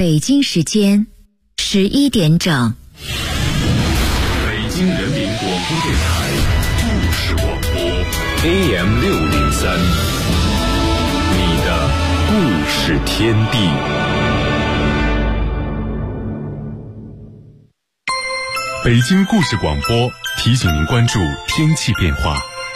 北京时间11点整。 北京人民广播电台故事广播 AM603，你的故事天地。北京故事广播提醒您关注天气变化。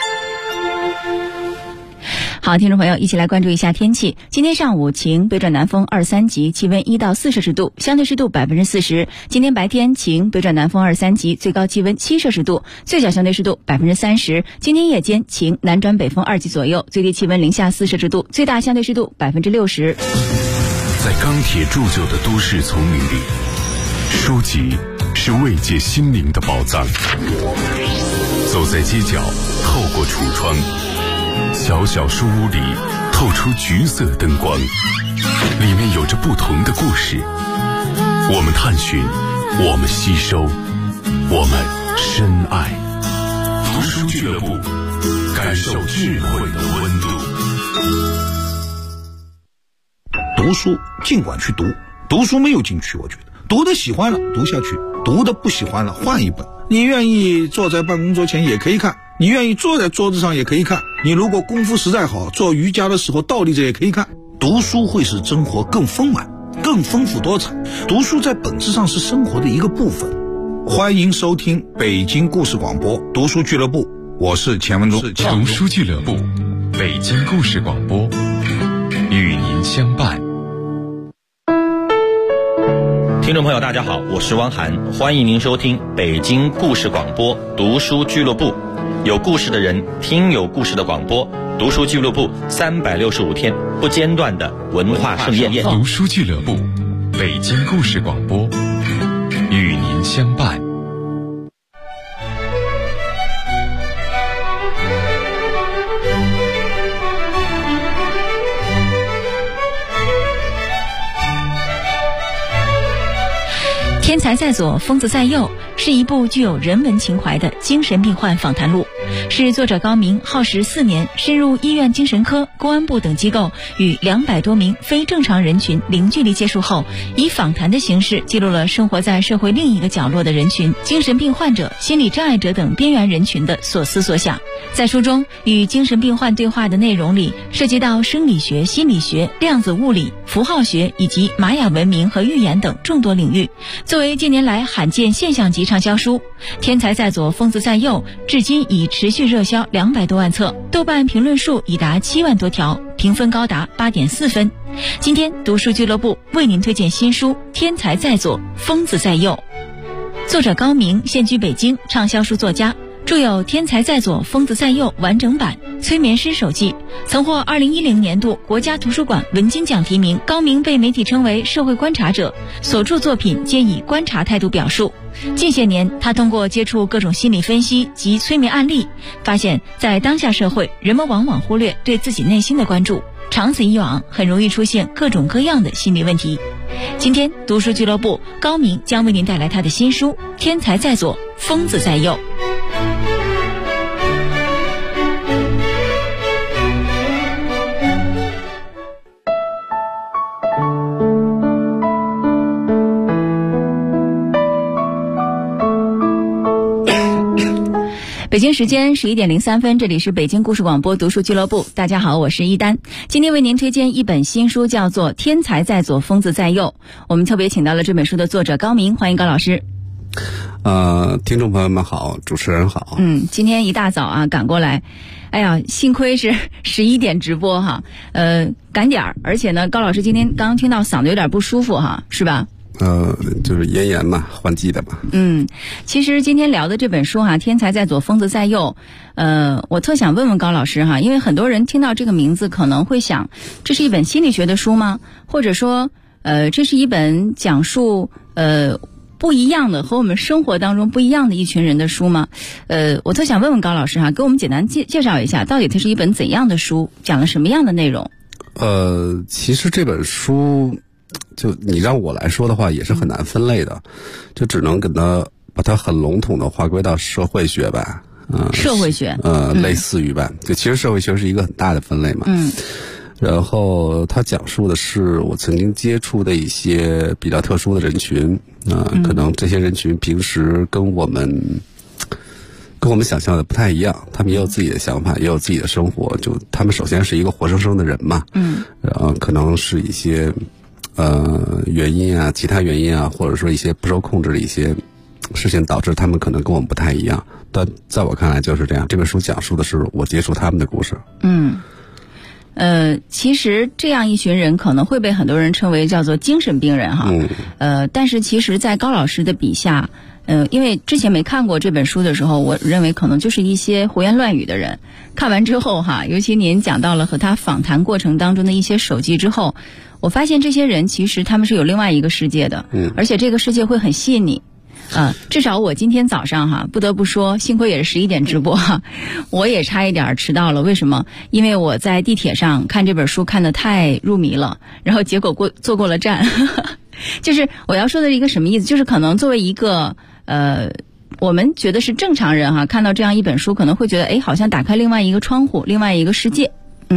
好，听众朋友，一起来关注一下天气。今天上午晴，北转南风2、3级，气温1到4摄氏度，相对湿度40%。今天白天晴，北转南风2、3级，最高气温7摄氏度，最小相对湿度30%。今天夜间晴，南转北风2级左右，最低气温零下4摄氏度，最大相对湿度60%。 在钢铁铸就的都市丛林里，书籍是慰藉心灵的宝藏。走在街角，透过橱窗，小小书屋里透出橘色灯光，里面有着不同的故事。我们探寻，我们吸收，我们深爱。读书俱乐部，感受智慧的温度。 读书尽管去读，读书没有禁区，我觉得读的喜欢了读下去，读的不喜欢了换一本。你愿意坐在办公桌前也可以看，你愿意坐在桌子上也可以看，你如果功夫实在好，做瑜伽的时候倒立着也可以看。读书会使生活更丰满，更丰富多彩。读书在本质上是生活的一个部分。欢迎收听北京故事广播读书俱乐部，我是钱文忠。 读书俱乐部，北京故事广播，与您相伴。 听众朋友大家好，我是汪涵，欢迎您收听北京故事广播读书俱乐部，有故事的人听有故事的广播，读书俱乐部365天不间断的文化盛宴。 读书俱乐部，北京故事广播，与您相伴。 天才在左，疯子在右是一部具有人文情怀的精神病患访谈录，是作者高明耗时4年，深入医院精神科、公安部等机构，与200多名非正常人群零距离接触后，以访谈的形式记录了生活在社会另一个角落的人群、精神病患者、心理障碍者等边缘人群的所思所想。在书中与精神病患对话的内容里，涉及到生理学、心理学、量子物理、符号学以及玛雅文明和预言等众多领域。作为近年来罕见现象级畅销书，天才在左，疯子在右至今已持续热销200多万册，豆瓣评论数已达7万多条，评分高达8.4分。今天读书俱乐部为您推荐新书《天才在左，疯子在右》，作者高明现居北京，畅销书作家，著有《天才在左，疯子在右》完整版、催眠师手记，曾获2010年度国家图书馆文津奖提名。高明被媒体称为社会观察者，所著作品皆以观察态度表述。近些年，他通过接触各种心理分析及催眠案例，发现在当下社会，人们往往忽略对自己内心的关注，长此以往，很容易出现各种各样的心理问题。今天读书俱乐部，高明将为您带来他的新书《天才在左，疯子在右》。北京时间11点03分，这里是北京故事广播读书俱乐部。大家好，我是一丹。今天为您推荐一本新书，叫做《天才在左，疯子在右》。我们特别请到了这本书的作者高明，欢迎高老师。 听众朋友们好，主持人好。 今天一大早啊赶过来，哎呀，幸亏是11点直播哈，赶点儿，而且呢，高老师今天刚刚听到嗓子有点不舒服哈，是吧？ 就是咽炎嘛，换季的嘛。 其实今天聊的这本书哈，天才在左，疯子在右，我特想问问高老师哈，因为很多人听到这个名字可能会想，这是一本心理学的书吗？或者说，这是一本讲述不一样的和我们生活当中不一样的一群人的书吗？我特想问问高老师哈，给我们简单介绍一下，到底它是一本怎样的书，讲了什么样的内容？ 其实这本书，就你让我来说的话，也是很难分类的，就只能把它很笼统的划归到社会学吧。社会学， 类似于吧。就其实社会学是一个很大的分类嘛。 然后他讲述的是我曾经接触的一些比较特殊的人群可能这些人群平时跟我们想象的不太一样，他们也有自己的想法，也有自己的生活。就他们首先是一个活生生的人嘛，然后可能是一些原因啊，其他原因啊，或者说一些不受控制的一些事情导致他们可能跟我们不太一样。但在我看来就是这样，这本书讲述的是我接触他们的故事。 其实这样一群人可能会被很多人称为叫做精神病人哈。但是其实在高老师的笔下，因为之前没看过这本书的时候，我认为可能就是一些胡言乱语的人。看完之后哈，尤其您讲到了和他访谈过程当中的一些手记之后，我发现这些人其实他们是有另外一个世界的，而且这个世界会很吸引你。至少我今天早上哈，不得不说，幸亏也是11点直播哈，我也差一点迟到了。为什么？因为我在地铁上看这本书看得太入迷了，然后结果坐过了站。就是我要说的一个什么意思？就是可能作为一个我们觉得是正常人哈，看到这样一本书，可能会觉得好像打开另外一个窗户，另外一个世界。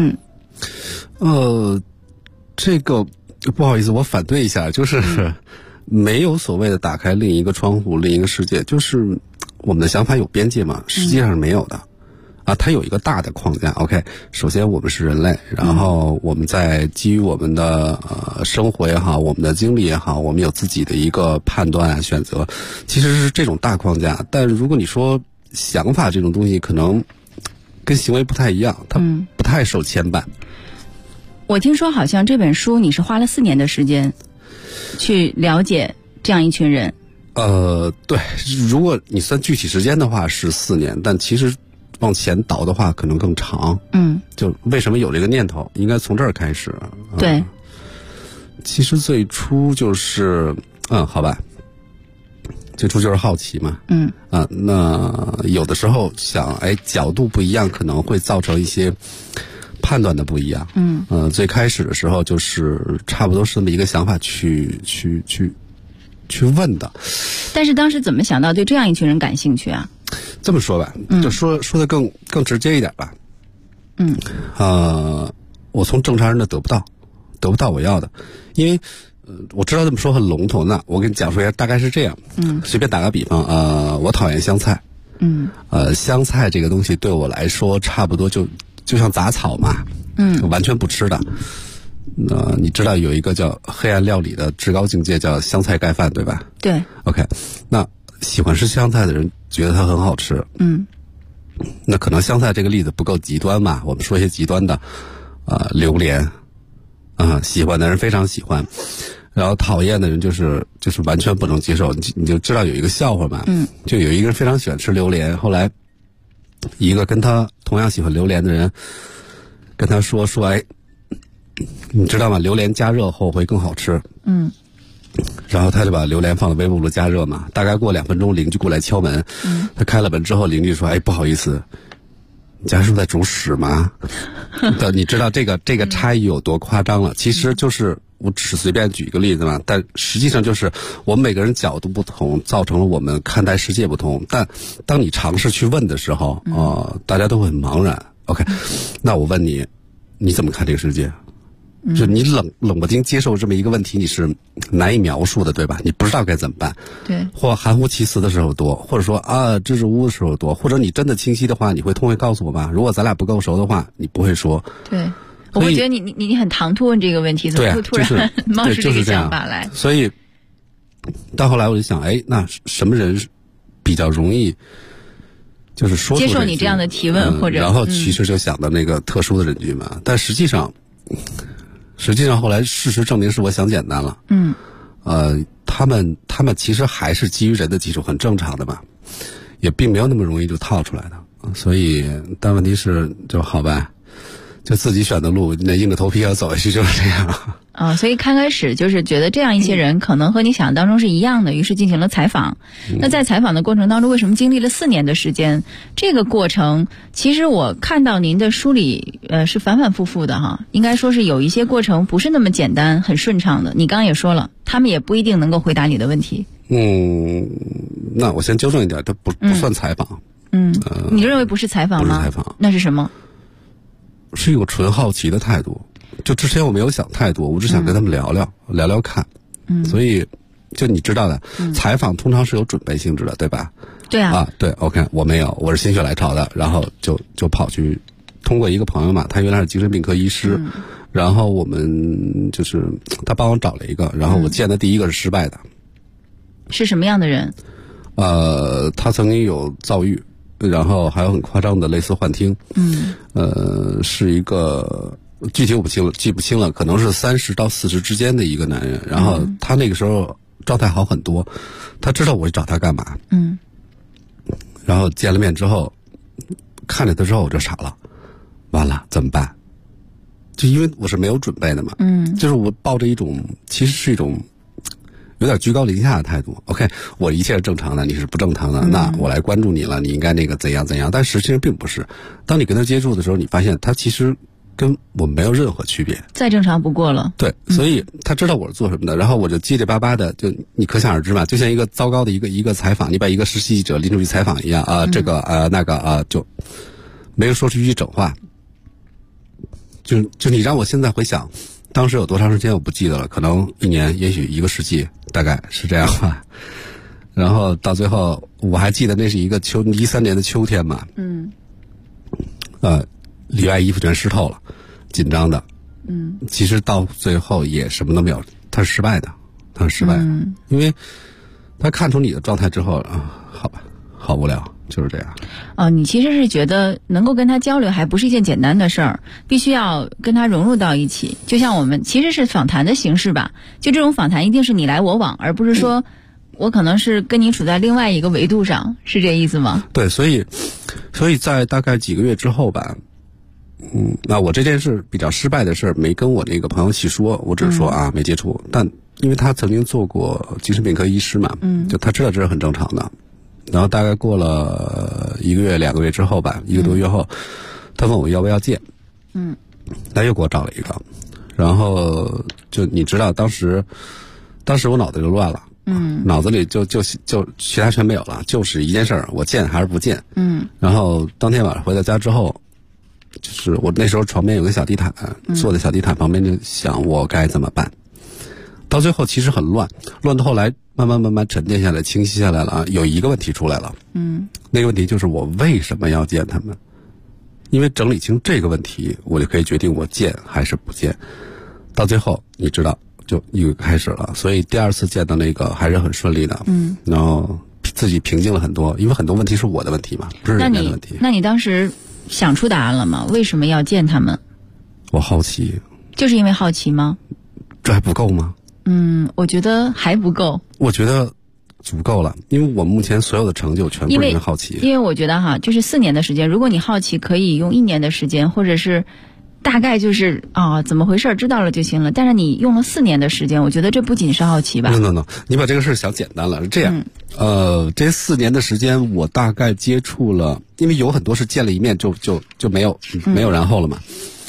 这个不好意思，我反对一下，就是没有所谓的打开另一个窗户、另一个世界，就是我们的想法有边界嘛，实际上是没有的。它有一个大的框架。OK， 首先我们是人类，然后我们在基于我们的生活也好，我们的经历也好，我们有自己的一个判断啊、选择，其实是这种大框架。但如果你说想法这种东西，可能跟行为不太一样，它不太受牵绊。 我听说好像这本书你是花了4年的时间去了解这样一群人。 对，如果你算具体时间的话是4年，但其实往前倒的话可能更长。就为什么有这个念头，应该从这儿开始。 对， 其实最初就是好吧，最初就是好奇嘛。那有的时候想，角度不一样，可能会造成一些判断的不一样。最开始的时候就是差不多是这么一个想法去问的。 但是当时怎么想到对这样一群人感兴趣啊？ 这么说吧，就说的更直接一点吧。我从正常人的得不到我要的，因为我知道这么说很笼统，那我给你讲述一下，大概是这样。随便打个比方，我讨厌香菜。香菜这个东西对我来说差不多就像杂草嘛。完全不吃的。你知道有一个叫黑暗料理的至高境界叫香菜盖饭，对吧？对。OK， 那喜欢吃香菜的人觉得它很好吃。那可能香菜这个例子不够极端嘛，我们说一些极端的，榴莲，喜欢的人非常喜欢，然后讨厌的人就是完全不能接受。你就知道有一个笑话嘛，就有一个人非常喜欢吃榴莲，后来一个跟他同样喜欢榴莲的人跟他说，你知道吗？榴莲加热后会更好吃。然后他就把榴莲放到微波炉加热嘛，大概过2分钟，邻居过来敲门。他开了门之后，邻居说：“不好意思，你家是不是在煮屎吗？”你知道这个差异有多夸张了？其实就是我只是随便举一个例子嘛，但实际上就是我们每个人角度不同，造成了我们看待世界不同。但当你尝试去问的时候，大家都会很茫然。OK， 那我问你，你怎么看这个世界？就你冷不丁接受这么一个问题，你是难以描述的，对吧？你不知道该怎么办，对，或含糊其辞的时候多，或者说支支吾吾的时候多，或者你真的清晰的话，你会通会告诉我吗？如果咱俩不够熟的话，你不会说。对， 我会觉得你很唐突问这个问题，怎么会突然冒出这个想法来？ 所以到后来我就想，那什么人比较容易就是说出接受你这样的提问，或者然后其实就想到那个特殊的人群嘛，但实际上后来事实证明是我想简单了。他们其实还是基于人的基础，很正常的嘛，也并没有那么容易就套出来的。所以但问题是就好吧，就自己选的路，那硬着头皮要走下去就是这样。 所以开始就是觉得这样一些人可能和你想象当中是一样的，于是进行了采访。那在采访的过程当中，为什么经历了4年的时间？这个过程其实我看到您的书里是反反复复的哈，应该说是有一些过程不是那么简单很顺畅的。你刚刚也说了，他们也不一定能够回答你的问题。 那我先纠正一点，它不算采访。 你认为不是采访吗？ 不是采访， 那是什么？ 是一种纯好奇的态度。 就之前我没有想太多，我只想跟他们聊聊看。所以就你知道的，采访通常是有准备性质的，对吧？ 对啊。 对 ，OK， 我没有，我是心血来潮的，然后就跑去通过一个朋友嘛，他原来是精神病科医师，然后我们就是他帮我找了一个，然后我见的第一个是失败的。 是什么样的人？ 他曾经有躁郁，然后还有很夸张的类似幻听。是一个具体我记不清了，可能是30到40之间的一个男人。然后他那个时候状态好很多，他知道我去找他干嘛。然后见了面之后，看着他之后我就傻了，完了怎么办？就因为我是没有准备的嘛。就是我抱着一种其实是一种有点居高临下的态度。OK， 我一切是正常的，你是不正常的，那我来关注你了，你应该那个怎样怎样。但实际上并不是。当你跟他接触的时候，你发现他其实跟我没有任何区别， 再正常不过了。 对，所以他知道我是做什么的，然后我就结结巴巴的，就你可想而知嘛，就像一个糟糕的一个采访，你把一个实习记者拎出去采访一样啊，这个那个就没有说出一句整话。就你让我现在回想，当时有多长时间我不记得了，可能1年，也许1个世纪，大概是这样吧。然后到最后，我还记得那是一个13年的秋天嘛。里外衣服全湿透了，紧张的。其实到最后也什么都没有，他是失败的，因为他看出你的状态之后好吧，好无聊，就是这样。 你其实是觉得能够跟他交流还不是一件简单的事儿，必须要跟他融入到一起。就像我们其实是访谈的形式吧，就这种访谈一定是你来我往，而不是说我可能是跟你处在另外一个维度上，是这意思吗？ 对，所以在大概几个月之后吧。那我这件事比较失败的事没跟我那个朋友细说，我只是说没接触。但因为他曾经做过精神病科医师嘛，就他知道这是很正常的。然后大概过了1个月2个月之后吧，1个多月后，他问我要不要见。他又给我找了一个，然后就你知道，当时我脑子就乱了。脑子里就其他全没有了，就是一件事儿，我见还是不见。然后当天晚上回到家之后。就是我那时候床边有个小地毯，坐在小地毯旁边就想我该怎么办。到最后其实很乱到后来慢慢沉淀下来，清晰下来了。有一个问题出来了，那个问题就是我为什么要见他们？因为整理清这个问题，我就可以决定我见还是不见。到最后你知道，就又开始了。所以第2次见到那个还是很顺利的。然后自己平静了很多，因为很多问题是我的问题嘛，不是人家的问题。 那你当时想出答案了吗？为什么要见他们？ 我好奇。 就是因为好奇吗？ 这还不够吗？ 我觉得还不够。 我觉得足够了，因为我目前所有的成就全部是因为好奇。 因为我觉得就是4年的时间，如果你好奇，可以用1年的时间，或者是大概就是怎么回事知道了就行了。但是你用了4年的时间，我觉得这不仅是好奇吧。 No， 你把这个事想简单了。是这样，这4年的时间，我大概接触了，因为有很多是见了一面就没有然后了嘛。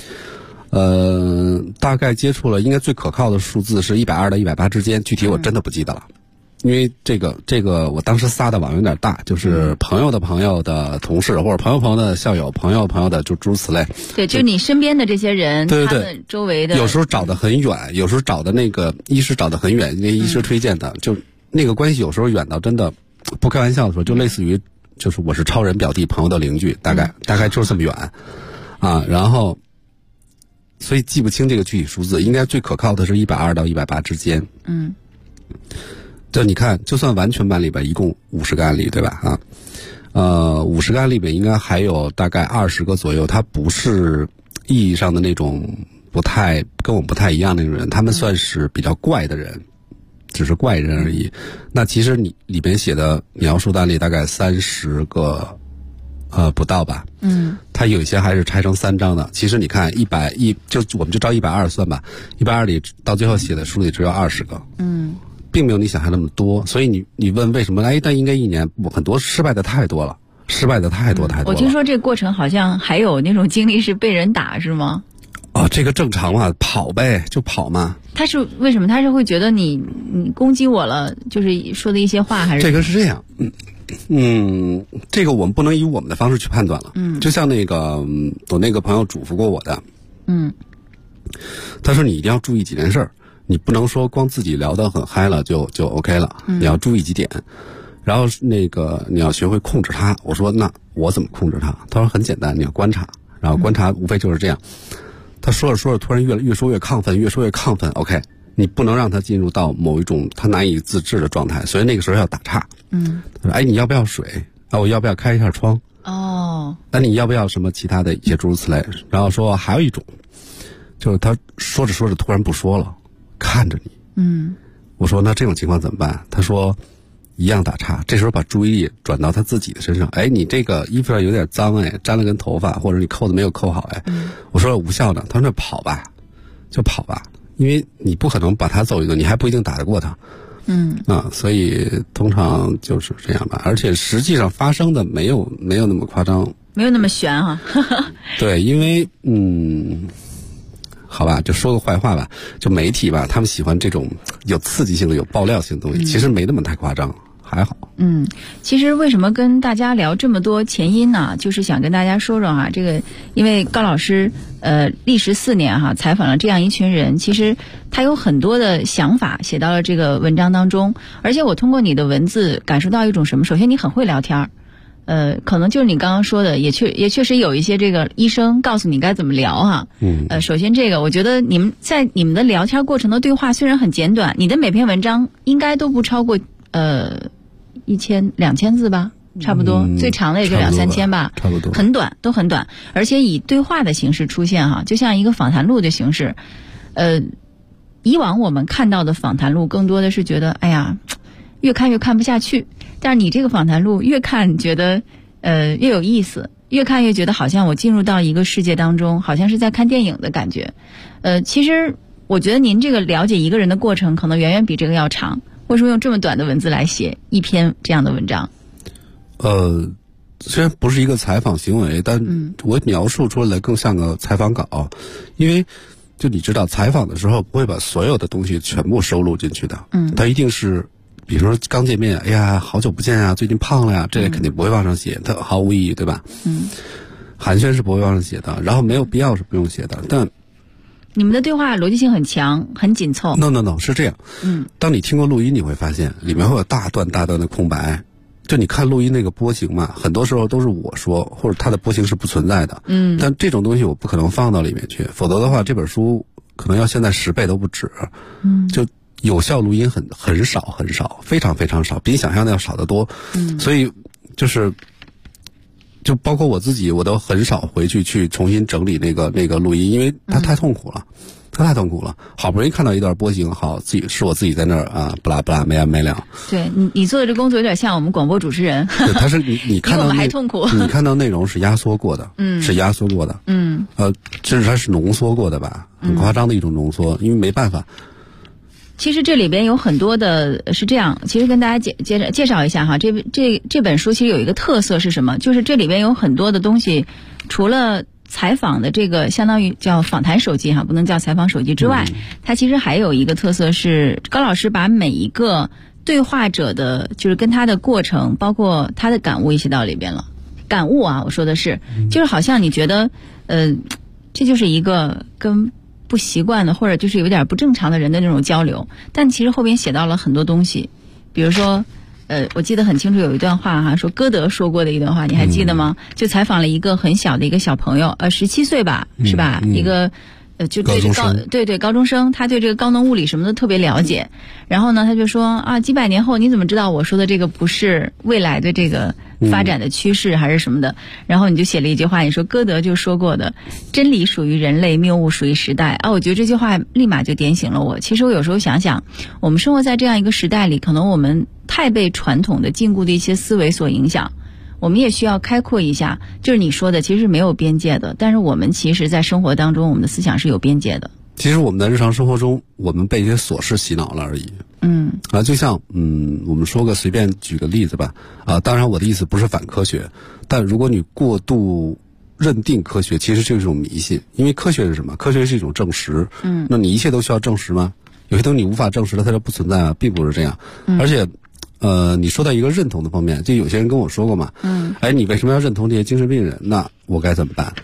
大概接触了，应该最可靠的数字是120到180之间，具体我真的不记得了。因为这个我当时撒的网有点大，就是朋友的朋友的同事，或者朋友的校友，朋友的就诸如此类。 对，就是你身边的这些人， 对， 他们周围的。 有时候找得很远，有时候找的那个医师找得很远，那医师推荐的，就那个关系有时候远到真的不开玩笑的说，就类似于就是我是超人表弟朋友的邻居，大概就是这么远然后所以记不清这个具体数字，应该最可靠的是120到180之间。就你看，就算完全班里边一共50个案例，对吧？50个案例里面应该还有大概20个左右，他不是意义上的那种跟我们不太一样的那种人，他们算是比较怪的人，只是怪人而已。那其实你里边写的描述的案例大概30个，不到吧？他有一些还是拆成3章的。其实你看我们就照120算吧，120里到最后写的书里只有20个。并没有你想象那么多，所以你问为什么？但应该1年，很多失败的太多了，太多了。 我听说这个过程好像还有那种经历是被人打，是吗？ 这个正常嘛，跑呗，就跑嘛。 他是为什么？他是会觉得你攻击我了，就是说的一些话，还是？ 这个是这样，这个我们不能以我们的方式去判断了。就像那个我那个朋友嘱咐过我的， 他说你一定要注意几件事儿，你不能说光自己聊得很嗨了就 OK 了，你要注意几点。然后你要学会控制它。我说那我怎么控制它？他说很简单，你要观察，然后观察无非就是这样。他说着说着突然越说越亢奋 OK， 你不能让他进入到某一种他难以自制的状态，所以那个时候要打岔。他说你要不要水啊？我要不要开一下窗？那你要不要什么其他的一些诸如此类？然后说还有一种，就是他说着说着突然不说了，看着你。我说那这种情况怎么办？他说一样打岔，这时候把注意力转到他自己的身上。你这个衣服上有点脏沾了根头发，或者你扣子没有扣好我说无效的。他说那跑吧，就跑吧，因为你不可能把他揍一顿，你还不一定打得过他。所以通常就是这样吧，而且实际上发生的没有那么夸张， 没有那么悬哈。 对，因为好吧，就说个坏话吧，就媒体吧，他们喜欢这种有刺激性的、有爆料性的东西，其实没那么太夸张，还好。 其实为什么跟大家聊这么多前因呢？就是想跟大家说说这个，因为高老师历时4年采访了这样一群人，其实他有很多的想法写到了这个文章当中，而且我通过你的文字感受到一种什么？首先你很会聊天可能就是你刚刚说的，也确实有一些这个医生告诉你该怎么聊首先这个，我觉得你们在你们的聊天过程的对话虽然很简短，你的每篇文章应该都不超过1000、2000字吧，差不多，最长的也就2、3千吧， 差不多， 很短，都很短，而且以对话的形式出现就像一个访谈录的形式。以往我们看到的访谈录更多的是觉得越看越看不下去，但是你这个访谈录越看觉得越有意思，越看越觉得好像我进入到一个世界当中，好像是在看电影的感觉。其实我觉得您这个了解一个人的过程可能远远比这个要长，为什么用这么短的文字来写一篇这样的文章？ 虽然不是一个采访行为，但我描述出来更像个采访稿，因为就你知道采访的时候不会把所有的东西全部收录进去的，它一定是比如说刚见面，好久不见啊，最近胖了呀，这肯定不会往上写，它毫无意义，对吧？寒暄是不会往上写的，然后没有必要是不用写的，但你们的对话逻辑性很强，很紧凑。 No， 是这样。当你听过录音，你会发现里面会有大段的空白。就你看录音那个波形嘛，很多时候都是我说，或者它的波形是不存在的。但这种东西我不可能放到里面去，否则的话，这本书可能要现在10倍都不止。就有效录音很少，非常非常少，比你想象的要少得多。所以就包括我自己，我都很少回去重新整理那个录音，因为它太痛苦了。好不容易看到一段波形，我自己在那儿不拉不拉没完没了。 对，你做的这工作有点像我们广播主持人。 对，他是你看到比我们还痛苦。 你看到内容是压缩过的，是压缩过的。甚至它是浓缩过的吧，很夸张的一种浓缩，因为没办法。 其实这里边有很多的是这样，其实跟大家介绍一下这本书其实有一个特色是什么？就是这里边有很多的东西，除了采访的这个相当于叫访谈手机不能叫采访手机之外，它其实还有一个特色是高老师把每一个对话者的就是跟他的过程，包括他的感悟一起到里边了。感悟我说的是，就是好像你觉得这就是一个跟不习惯的或者就是有点不正常的人的那种交流，但其实后边写到了很多东西，比如说我记得很清楚有一段话说歌德说过的一段话，你还记得吗？就采访了一个很小的一个小朋友，17岁吧，是吧？一个就对这高中生，他对这个高能物理什么的特别了解。然后呢，他就说几百年后你怎么知道我说的这个不是未来的这个发展的趋势还是什么的？然后你就写了一句话，你说歌德就说过的，真理属于人类，谬误属于时代我觉得这句话立马就点醒了我。其实我有时候想想，我们生活在这样一个时代里，可能我们太被传统的禁锢的一些思维所影响，我们也需要开阔一下，就是你说的其实是没有边界的，但是我们其实在生活当中，我们的思想是有边界的。 其实我们在日常生活中，我们被一些琐事洗脑了而已。就像我们随便举个例子吧。当然我的意思不是反科学，但如果你过度认定科学，其实就是一种迷信。因为科学是什么？科学是一种证实。那你一切都需要证实吗？有些东西你无法证实的，它就不存在并不是这样。而且你说到一个认同的方面，就有些人跟我说过嘛，你为什么要认同这些精神病人？那我该怎么办？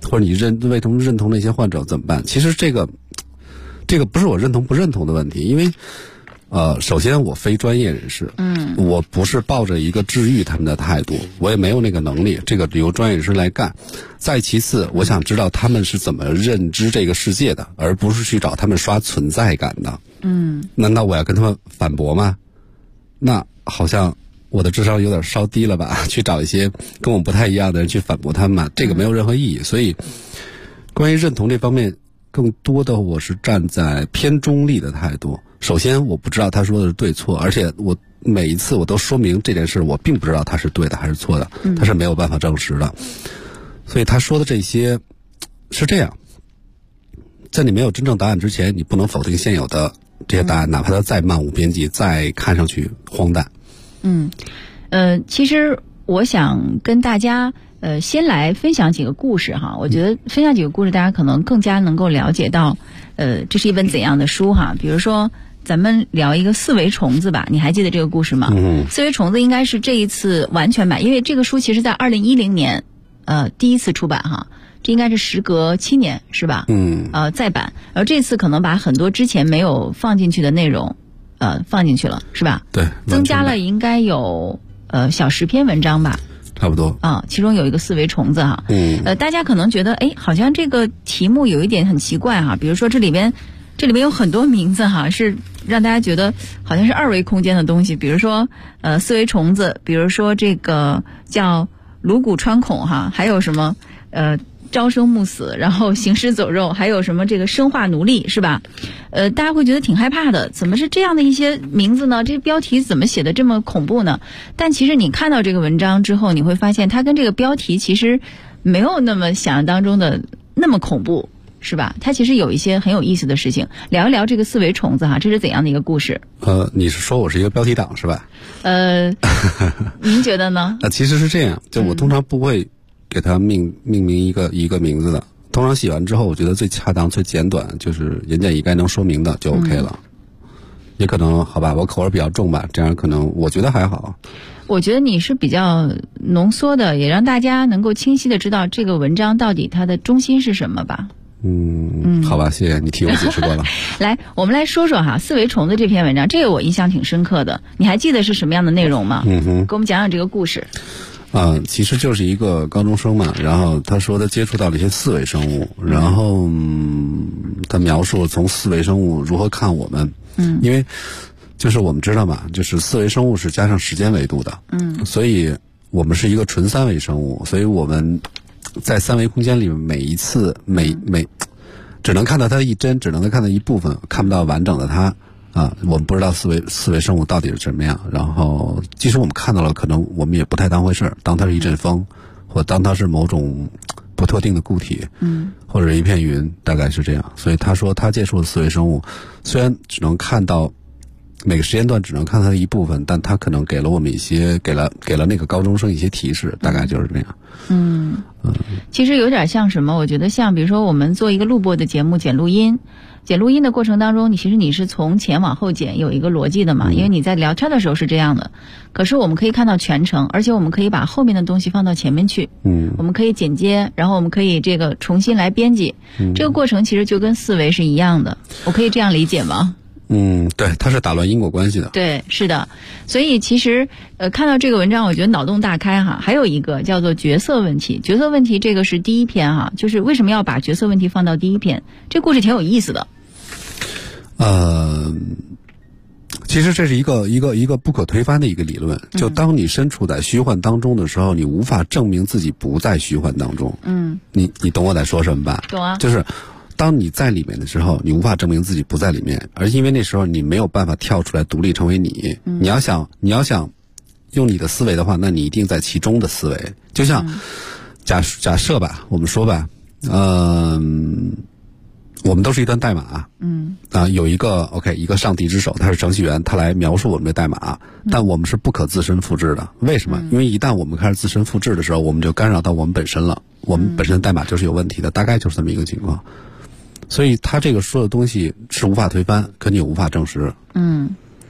或者你为什么认同那些患者怎么办？其实这个不是我认同不认同的问题，因为首先我非专业人士，我不是抱着一个治愈他们的态度，我也没有那个能力，这个由专业人士来干。再其次，我想知道他们是怎么认知这个世界的，而不是去找他们刷存在感的。难道我要跟他们反驳吗？那好像我的智商有点稍低了吧？去找一些跟我不太一样的人去反驳他们嘛，这个没有任何意义。所以，关于认同这方面，更多的我是站在偏中立的态度。首先，我不知道他说的是对错，而且我每一次我都说明这件事，我并不知道他是对的还是错的，他是没有办法证实的。所以他说的这些是这样，在你没有真正答案之前，你不能否定现有的这些答案，哪怕它再漫无边际，再看上去荒诞。 其实我想跟大家先来分享几个故事哈。我觉得分享几个故事，大家可能更加能够了解到这是一本怎样的书哈。比如说咱们聊一个四维虫子吧，你还记得这个故事吗？四维虫子应该是这一次完全版，因为这个书其实在2010年第一次出版哈，这应该是时隔7年是吧？再版，而这次可能把很多之前没有放进去的内容放进去了是吧？ 对， 增加了应该有小10篇文章吧。 差不多其中有一个四维虫子哈。大家可能觉得好像这个题目有一点很奇怪哈，比如说这里边有很多名字哈，是让大家觉得好像是2维空间的东西，比如说四维虫子，比如说这个叫颅骨穿孔哈，还有什么朝生暮死，然后行尸走肉，还有什么这个生化奴隶是吧？大家会觉得挺害怕的，怎么是这样的一些名字呢？这标题怎么写的这么恐怖呢？但其实你看到这个文章之后，你会发现它跟这个标题其实没有那么想象当中的那么恐怖，是吧？它其实有一些很有意思的事情。聊一聊这个四维虫子哈，这是怎样的一个故事？ 你是说我是一个标题党是吧？ 您觉得呢？ 其实是这样，就我通常不会给它命名一个名字的。通常写完之后，我觉得最恰当、最简短，就是言简意赅能说明的就 OK 了。也可能好吧，我口味比较重吧，这样可能我觉得还好。 我觉得你是比较浓缩的，也让大家能够清晰的知道这个文章到底它的中心是什么吧。 好吧，谢谢你替我解释过了。 来，我们来说说哈，四维虫子这篇文章，这个我印象挺深刻的。你还记得是什么样的内容吗？给我们讲讲这个故事。 其实就是一个高中生嘛，然后他说他接触到了一些四维生物，然后他描述从四维生物如何看我们。因为就是我们知道嘛，就是四维生物是加上时间维度的。所以我们是一个纯3维生物，所以我们在3维空间里每一次只能看到它一帧，只能看到一部分，看不到完整的它。我们不知道四维生物到底是什么样，然后即使我们看到了，可能我们也不太当回事儿，当它是一阵风，或当它是某种不特定的固体，或者一片云，大概是这样。所以他说他接触的四维生物，虽然只能看到每个时间段只能看到它的一部分，但他可能给了我们一些，给了那个高中生一些提示，大概就是这样。 其实有点像什么？我觉得像比如说我们做一个录播的节目，剪录音的过程当中，其实你是从前往后剪，有一个逻辑的嘛，因为你在聊天的时候是这样的。可是我们可以看到全程，而且我们可以把后面的东西放到前面去。我们可以剪接，然后我们可以这个重新来编辑。这个过程其实就跟四维是一样的，我可以这样理解吗？ 对，它是打乱因果关系的。 对，是的。所以其实看到这个文章，我觉得脑洞大开哈。还有一个叫做角色问题，角色问题这个是第1篇哈，就是为什么要把角色问题放到第1篇？这故事挺有意思的。 其实这是一个不可推翻的一个理论。就当你身处在虚幻当中的时候，你无法证明自己不在虚幻当中。你懂我在说什么吧？ 懂啊。 就是当你在里面的时候，你无法证明自己不在里面，而因为那时候你没有办法跳出来独立成为你。你要想用你的思维的话，那你一定在其中的思维。就像假设吧，我们说吧，我们都是一段代码。有一个上帝之手，他是程序员，他来描述我们的代码，但我们是不可自身复制的。为什么？因为一旦我们开始自身复制的时候，我们就干扰到我们本身了，我们本身的代码就是有问题的，大概就是这么一个情况。所以他这个说的东西是无法推翻，可你也无法证实。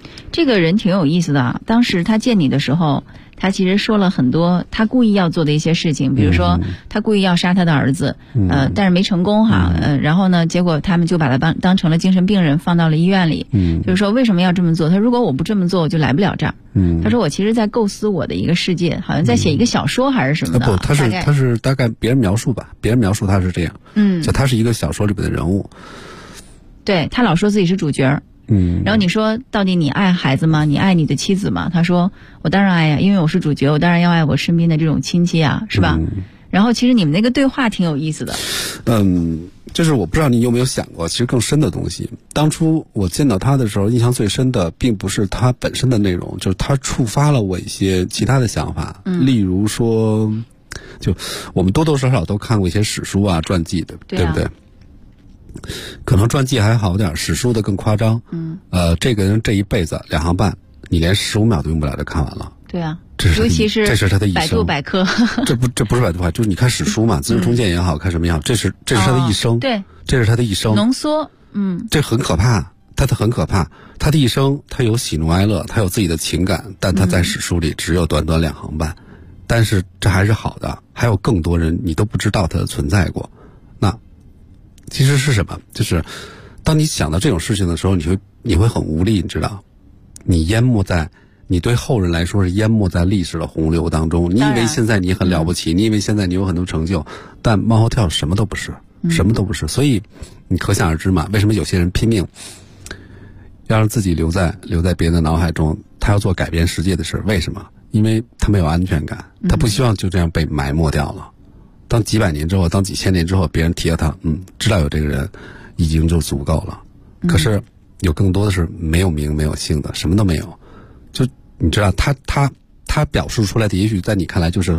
这个人挺有意思的啊。当时他见你的时候，他其实说了很多他故意要做的一些事情，比如说他故意要杀他的儿子，但是没成功哈，然后呢，结果他们就把他当成了精神病人放到了医院里，就是说为什么要这么做？他说如果我不这么做，我就来不了这儿。他说我其实在构思我的一个世界，好像在写一个小说还是什么的。 不，他是大概别人描述吧，别人描述他是这样，就他是一个小说里边的人物。 对，他老说自己是主角。然后你说到底你爱孩子吗？你爱你的妻子吗？他说我当然爱呀，因为我是主角，我当然要爱我身边的这种亲戚啊，是吧？然后其实你们那个对话挺有意思的。 就是我不知道你有没有想过，其实更深的东西。当初我见到他的时候，印象最深的并不是他本身的内容，就是他触发了我一些其他的想法。例如说，就我们多多少少都看过一些史书啊、传记的，对不对？可能传记还好点，史书的更夸张。这个人这一辈子2行半，你连15秒都用不了就看完了。 对啊， 尤其是这是他的一生。 百度百科， 这不是百度百科，就是你看史书嘛，《资治通鉴》也好看什么也好，这是他的一生。 对， 这是他的一生浓缩。 这很可怕，他很可怕。他的一生，他有喜怒哀乐，他有自己的情感，但他在史书里只有短短2行半。但是这还是好的，还有更多人你都不知道他的存在过。那其实是什么？就是当你想到这种事情的时候，你会很无力，你知道，你对后人来说是淹没在历史的洪流当中。你以为现在你很了不起，你以为现在你有很多成就，但猫后跳什么都不是，什么都不是。所以你可想而知嘛，为什么有些人拼命要让自己留在别人的脑海中，他要做改变世界的事？为什么？因为他没有安全感，他不希望就这样被埋没掉了。当几百年之后，当几千年之后，别人提到他，知道有这个人，已经就足够了。可是有更多的是没有名没有姓的，什么都没有。就你知道，他表述出来的，也许在你看来就是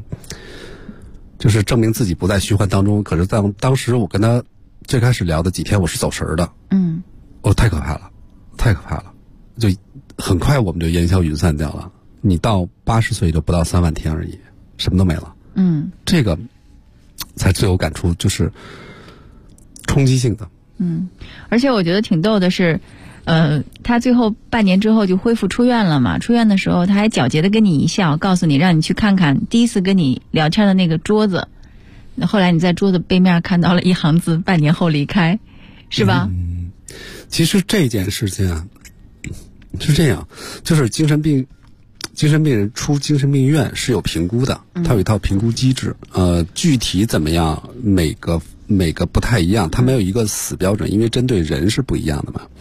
就是证明自己不在虚幻当中。可是当时我跟他最开始聊的几天，我是走神儿的。太可怕了，太可怕了！就很快我们就烟消云散掉了。你到80岁就不到3万天而已，什么都没了。这个才最有感触，就是冲击性的。 而且我觉得挺逗的是，他最后半年之后就恢复出院了嘛。出院的时候，他还皎洁的跟你一笑，告诉你让你去看看第一次跟你聊天的那个桌子。后来你在桌子背面看到了一行字：半年后离开，是吧？ 其实这件事情啊，是这样，就是精神病人出精神病院是有评估的，它有一套评估机制。具体怎么样，每个不太一样，它没有一个死标准，因为针对人是不一样的嘛。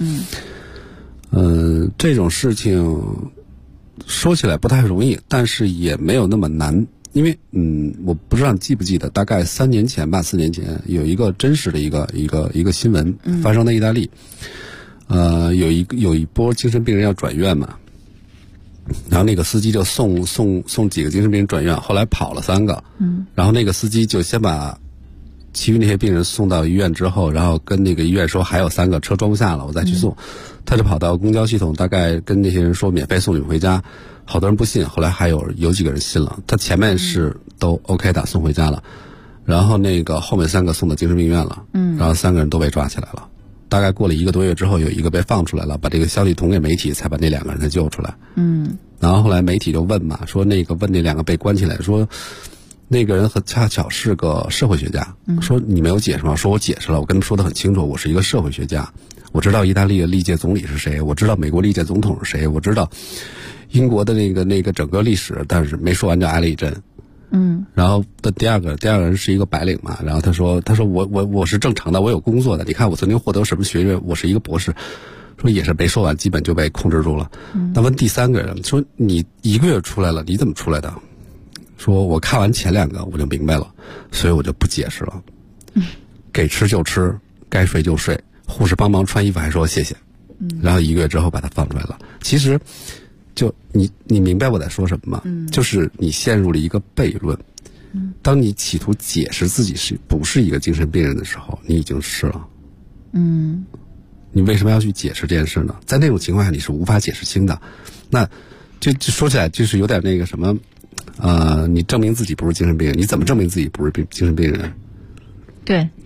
这种事情说起来不太容易，但是也没有那么难。因为我不知道你记不记得，大概4年前有一个真实的一个新闻发生在意大利。有一波精神病人要转院嘛，然后那个司机就送几个精神病人转院，后来跑了3个，然后那个司机就先把其余那些病人送到医院之后，然后跟那个医院说还有3个车装不下了，我再去送。他就跑到公交系统，大概跟那些人说免费送你回家。好多人不信，后来还有几个人信了。他前面是都 OK 的，送回家了，然后那个后面3个送到精神病院了，然后3个人都被抓起来了。大概过了1个多月之后，有一个被放出来了，把这个消息捅给媒体，才把那2个人才救出来。然后后来媒体就问嘛，说问那2个被关起来，说那个人恰巧是个社会学家，说你没有解释吗？说我解释了，我跟他们说的很清楚，我是一个社会学家，我知道意大利的历届总理是谁，我知道美国历届总统是谁，我知道英国的那个整个历史，但是没说完就挨了一针。然后的第二个人是一个白领嘛，然后他说我是正常的，我有工作的，你看我曾经获得什么学位，我是一个博士，说也是没说完，基本就被控制住了。那问第3个人说你1个月出来了，你怎么出来的？说我看完前2个我就明白了，所以我就不解释了。给吃就吃，该睡就睡，护士帮忙穿衣服还说谢谢。然后1个月之后把他放出来了。其实就你明白我在说什么吗？就是你陷入了一个悖论。当你企图解释自己是不是一个精神病人的时候，你已经是了。你为什么要去解释这件事呢？在那种情况下你是无法解释清的。那就说起来就是有点那个什么，你证明自己不是精神病人，你怎么证明自己不是精神病人？ 对，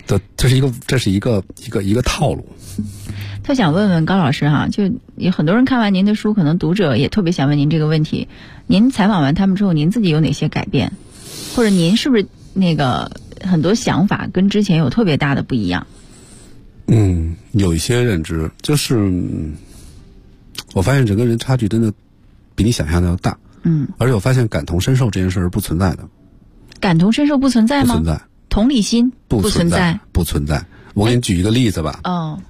这是一个套路。 特想问问高老师哈，就有很多人看完您的书，可能读者也特别想问您这个问题。您采访完他们之后，您自己有哪些改变，或者您是不是那个很多想法跟之前有特别大的不一样？ 有一些认知，就是我发现整个人差距真的比你想象的要大。而且我发现感同身受这件事是不存在的。 感同身受不存在吗？ 不存在。 同理心不存在。 不存在。我给你举一个例子吧。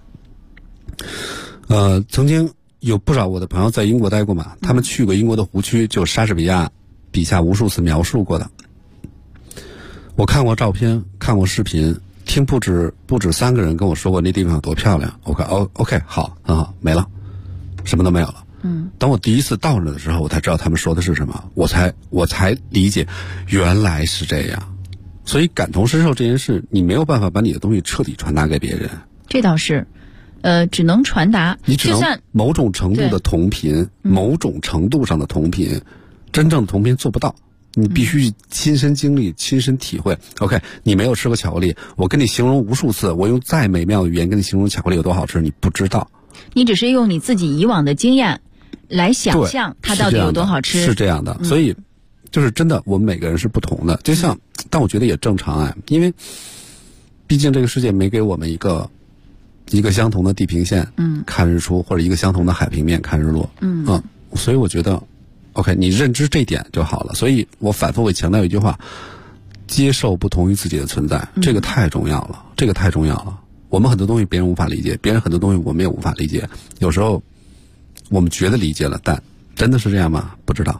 曾经有不少我的朋友在英国待过嘛，他们去过英国的湖区，就莎士比亚笔下无数次描述过的。我看过照片，看过视频，听不止3个人跟我说过那地方有多漂亮。我看OK 好，很好，没了，什么都没有了。当我第一次到那的时候，我才知道他们说的是什么，我才理解原来是这样。所以感同身受这件事，你没有办法把你的东西彻底传达给别人。 这倒是，只能传达， 你只能某种程度的同频，某种程度上的同频，真正的同频做不到。你必须亲身经历、亲身体会。OK， 你没有吃过巧克力，我跟你形容无数次，我用再美妙的语言跟你形容巧克力有多好吃，你不知道。你只是用你自己以往的经验来想象它到底有多好吃。是这样的，所以就是真的，我们每个人是不同的。就像，但我觉得也正常因为毕竟这个世界没给我们一个相同的地平线，看日出，或者一个相同的海平面看日落，所以我觉得 OK， 你认知这点就好了。所以我反复会强调一句话：接受不同于自己的存在，这个太重要了，这个太重要了。我们很多东西别人无法理解，别人很多东西我们也无法理解。有时候我们觉得理解了，但真的是这样吗？不知道。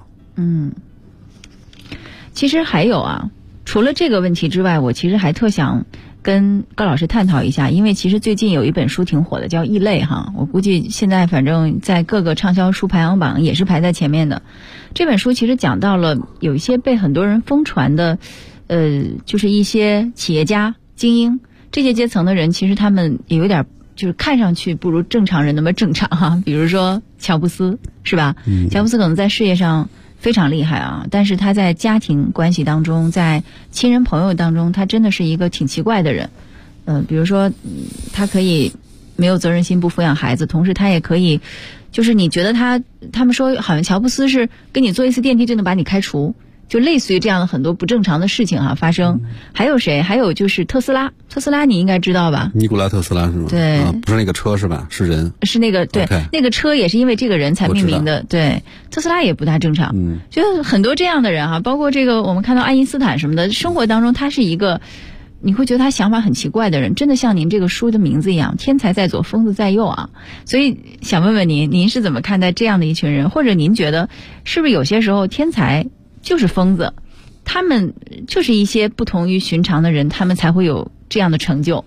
其实还有除了这个问题之外，我其实还特想跟高老师探讨一下，因为其实最近有一本书挺火的，叫《异类》哈，我估计现在反正在各个畅销书排行榜也是排在前面的。这本书其实讲到了有一些被很多人疯传的，就是一些企业家、精英这些阶层的人，其实他们也有点就是看上去不如正常人那么正常哈。比如说乔布斯，是吧？乔布斯可能在事业上非常厉害但是他在家庭关系当中，在亲人朋友当中，他真的是一个挺奇怪的人。比如说他可以没有责任心，不抚养孩子，同时他也可以，就是你觉得他们说好像乔布斯是跟你坐一次电梯就能把你开除，就类似于这样的很多不正常的事情发生。还有谁？还有就是特斯拉你应该知道吧？尼古拉特斯拉是吗？对，不是那个车是吧？是人，是那个对、okay. 那个车也是因为这个人才命名的。对，特斯拉也不大正常。就很多这样的人包括这个我们看到爱因斯坦什么的，生活当中他是一个你会觉得他想法很奇怪的人，真的像您这个书的名字一样，天才在左，疯子在右所以想问问您是怎么看待这样的一群人，或者您觉得是不是有些时候天才就是疯子，他们就是一些不同于寻常的人，他们才会有这样的成就？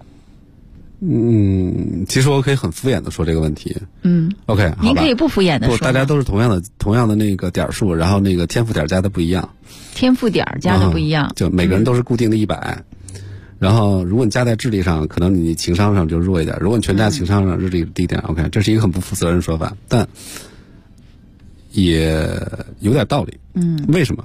其实我可以很敷衍的说这个问题。OK， 您可以不敷衍的说。大家都是同样的那个点数，然后那个天赋点加的不一样。天赋点加的不一样，就每个人都是固定的100。然后如果你加在智力上，可能你情商上就弱一点；如果你全加情商上，智力低一点。OK， 这是一个很不负责任的说法，但也有点道理。为什么？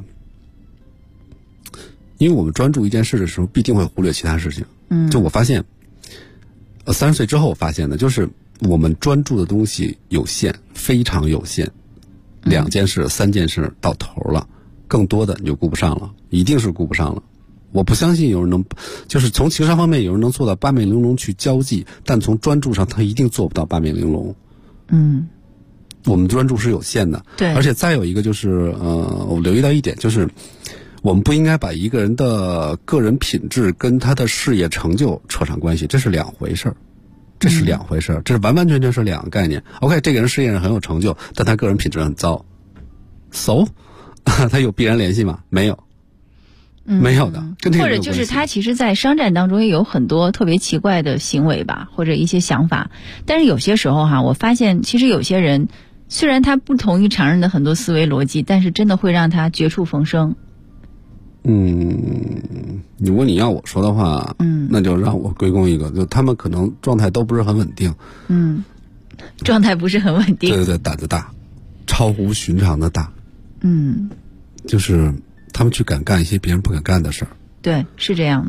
因为我们专注一件事的时候，必定会忽略其他事情。就我发现，30岁之后我发现的就是我们专注的东西有限，非常有限。2件事、3件事到头了，更多的你就顾不上了，一定是顾不上了。我不相信有人能，就是从情商方面有人能做到八面玲珑去交际，但从专注上他一定做不到八面玲珑。我们专注是有限的。对。而且再有一个就是，我留意到一点，就是我们不应该把一个人的个人品质跟他的事业成就扯上关系，这是2回事儿。这是完完全全是2个概念。OK， 这个人事业上很有成就，但他个人品质很糟。So， 他有必然联系吗？没有。没有的，或者就是他其实在商战当中也有很多特别奇怪的行为吧，或者一些想法。但是有些时候我发现其实有些人虽然他不同于常人的很多思维逻辑，但是真的会让他绝处逢生。如果你要我说的话，那就让我归功一个，就他们可能状态都不是很稳定。状态不是很稳定。对，胆子大，超乎寻常的大。就是他们去敢干一些别人不敢干的事儿。对，是这样的。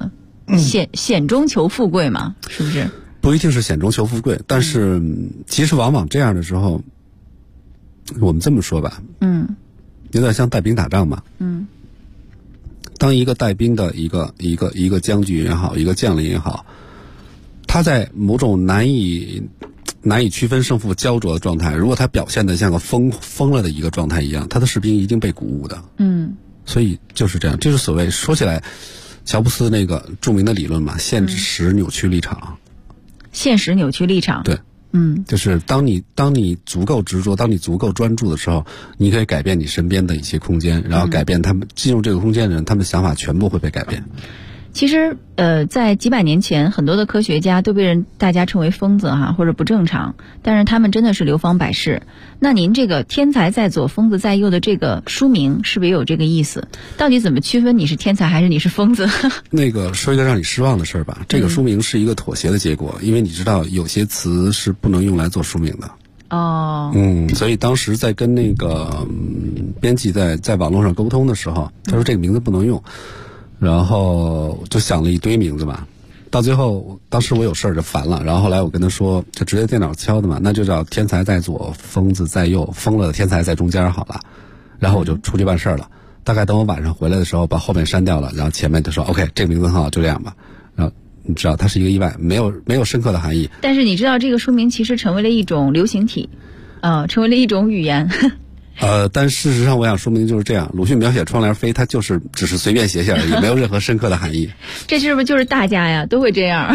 险中求富贵嘛，是不是？ 不一定是险中求富贵，但是其实往往这样的时候，我们这么说吧，有点像带兵打仗嘛，当一个带兵的一个将军也好，一个将领也好，他在某种难以区分胜负焦灼的状态，如果他表现得像个疯了的一个状态一样，他的士兵一定被鼓舞的。所以就是这样，这是所谓说起来，乔布斯那个著名的理论嘛，现实扭曲立场。 现实扭曲立场。 对。就是当你足够执着，当你足够专注的时候，你可以改变你身边的一些空间，然后改变他们进入这个空间的人，他们想法全部会被改变。 其实在几百年前，很多的科学家都被大家称为疯子或者不正常，但是他们真的是流芳百世。那您这个天才在左疯子在右的这个书名是不是也有这个意思？到底怎么区分你是天才还是你是疯子？ 那个说一个让你失望的事儿吧，这个书名是一个妥协的结果，因为你知道有些词是不能用来做书名的。所以当时在跟那个编辑在网络上沟通的时候，他说这个名字不能用，然后就想了一堆名字嘛，到最后当时我有事儿就烦了，然后后来我跟他说就直接电脑敲的嘛，那就叫天才在左，疯子在右，疯了的天才在中间好了，然后我就出去办事了。大概等我晚上回来的时候，把后面删掉了，然后前面就说 OK 这个名字很好，就这样吧。然后你知道它是一个意外，没有深刻的含义。 但是你知道这个书名其实成为了一种流行体，成为了一种语言。 但事实上我想说明就是这样，鲁迅描写窗帘飞，他只是随便写写而已，没有任何深刻的含义。 这是不是就是大家呀都会这样？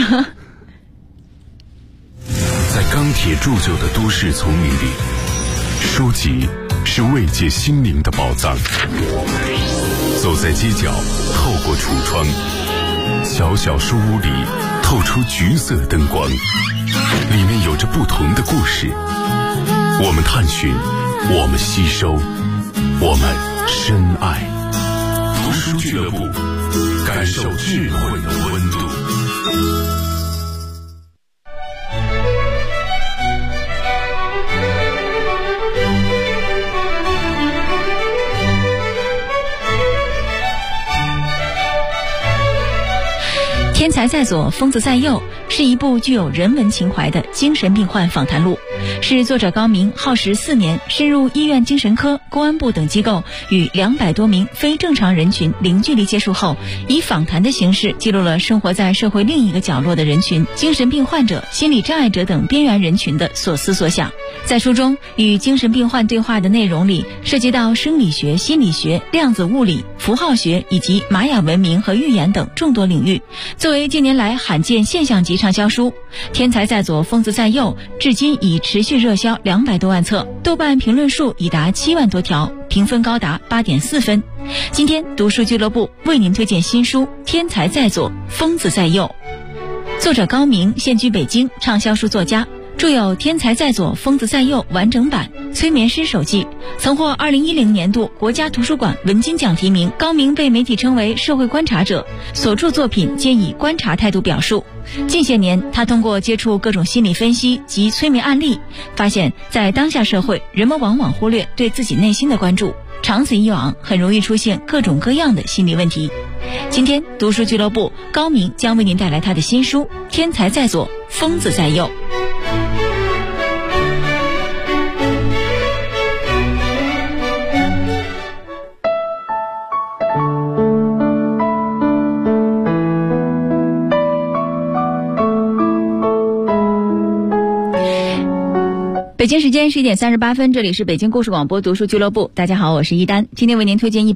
在钢铁铸就的都市丛林里，书籍是慰藉心灵的宝藏。走在街角，透过橱窗，小小书屋里透出橘色灯光，里面有着不同的故事。我们探寻，我们吸收，我们深爱。读书俱乐部，感受智慧的温度。 天才在左，疯子在右是一部具有人文情怀的精神病患访谈录，是作者高明耗时4年，深入医院精神科、公安部等机构，与200多名非正常人群零距离接触后，以访谈的形式记录了生活在社会另一个角落的人群、精神病患者、心理障碍者等边缘人群的所思所想。在书中与精神病患对话的内容里，涉及到生理学、心理学、量子物理、符号学以及玛雅文明和预言等众多领域。作为近年来罕见现象级畅销书，天才在左，疯子在右至今已持续热销200多万册，豆瓣评论数已达7万多条，评分高达8.4分。今天读书俱乐部为您推荐新书《天才在左，疯子在右》，作者高明现居北京，畅销书作家，著有《天才在左，疯子在右》完整版、催眠师手记，曾获2010年度国家图书馆文津奖提名。高明被媒体称为社会观察者，所著作品皆以观察态度表述。近些年，他通过接触各种心理分析及催眠案例，发现在当下社会，人们往往忽略对自己内心的关注，长此以往很容易出现各种各样的心理问题。今天读书俱乐部，高明将为您带来他的新书《天才在左，疯子在右》。北京时间11点38分，这里是北京故事广播读书俱乐部。大家好，我是一丹，今天为您推荐一本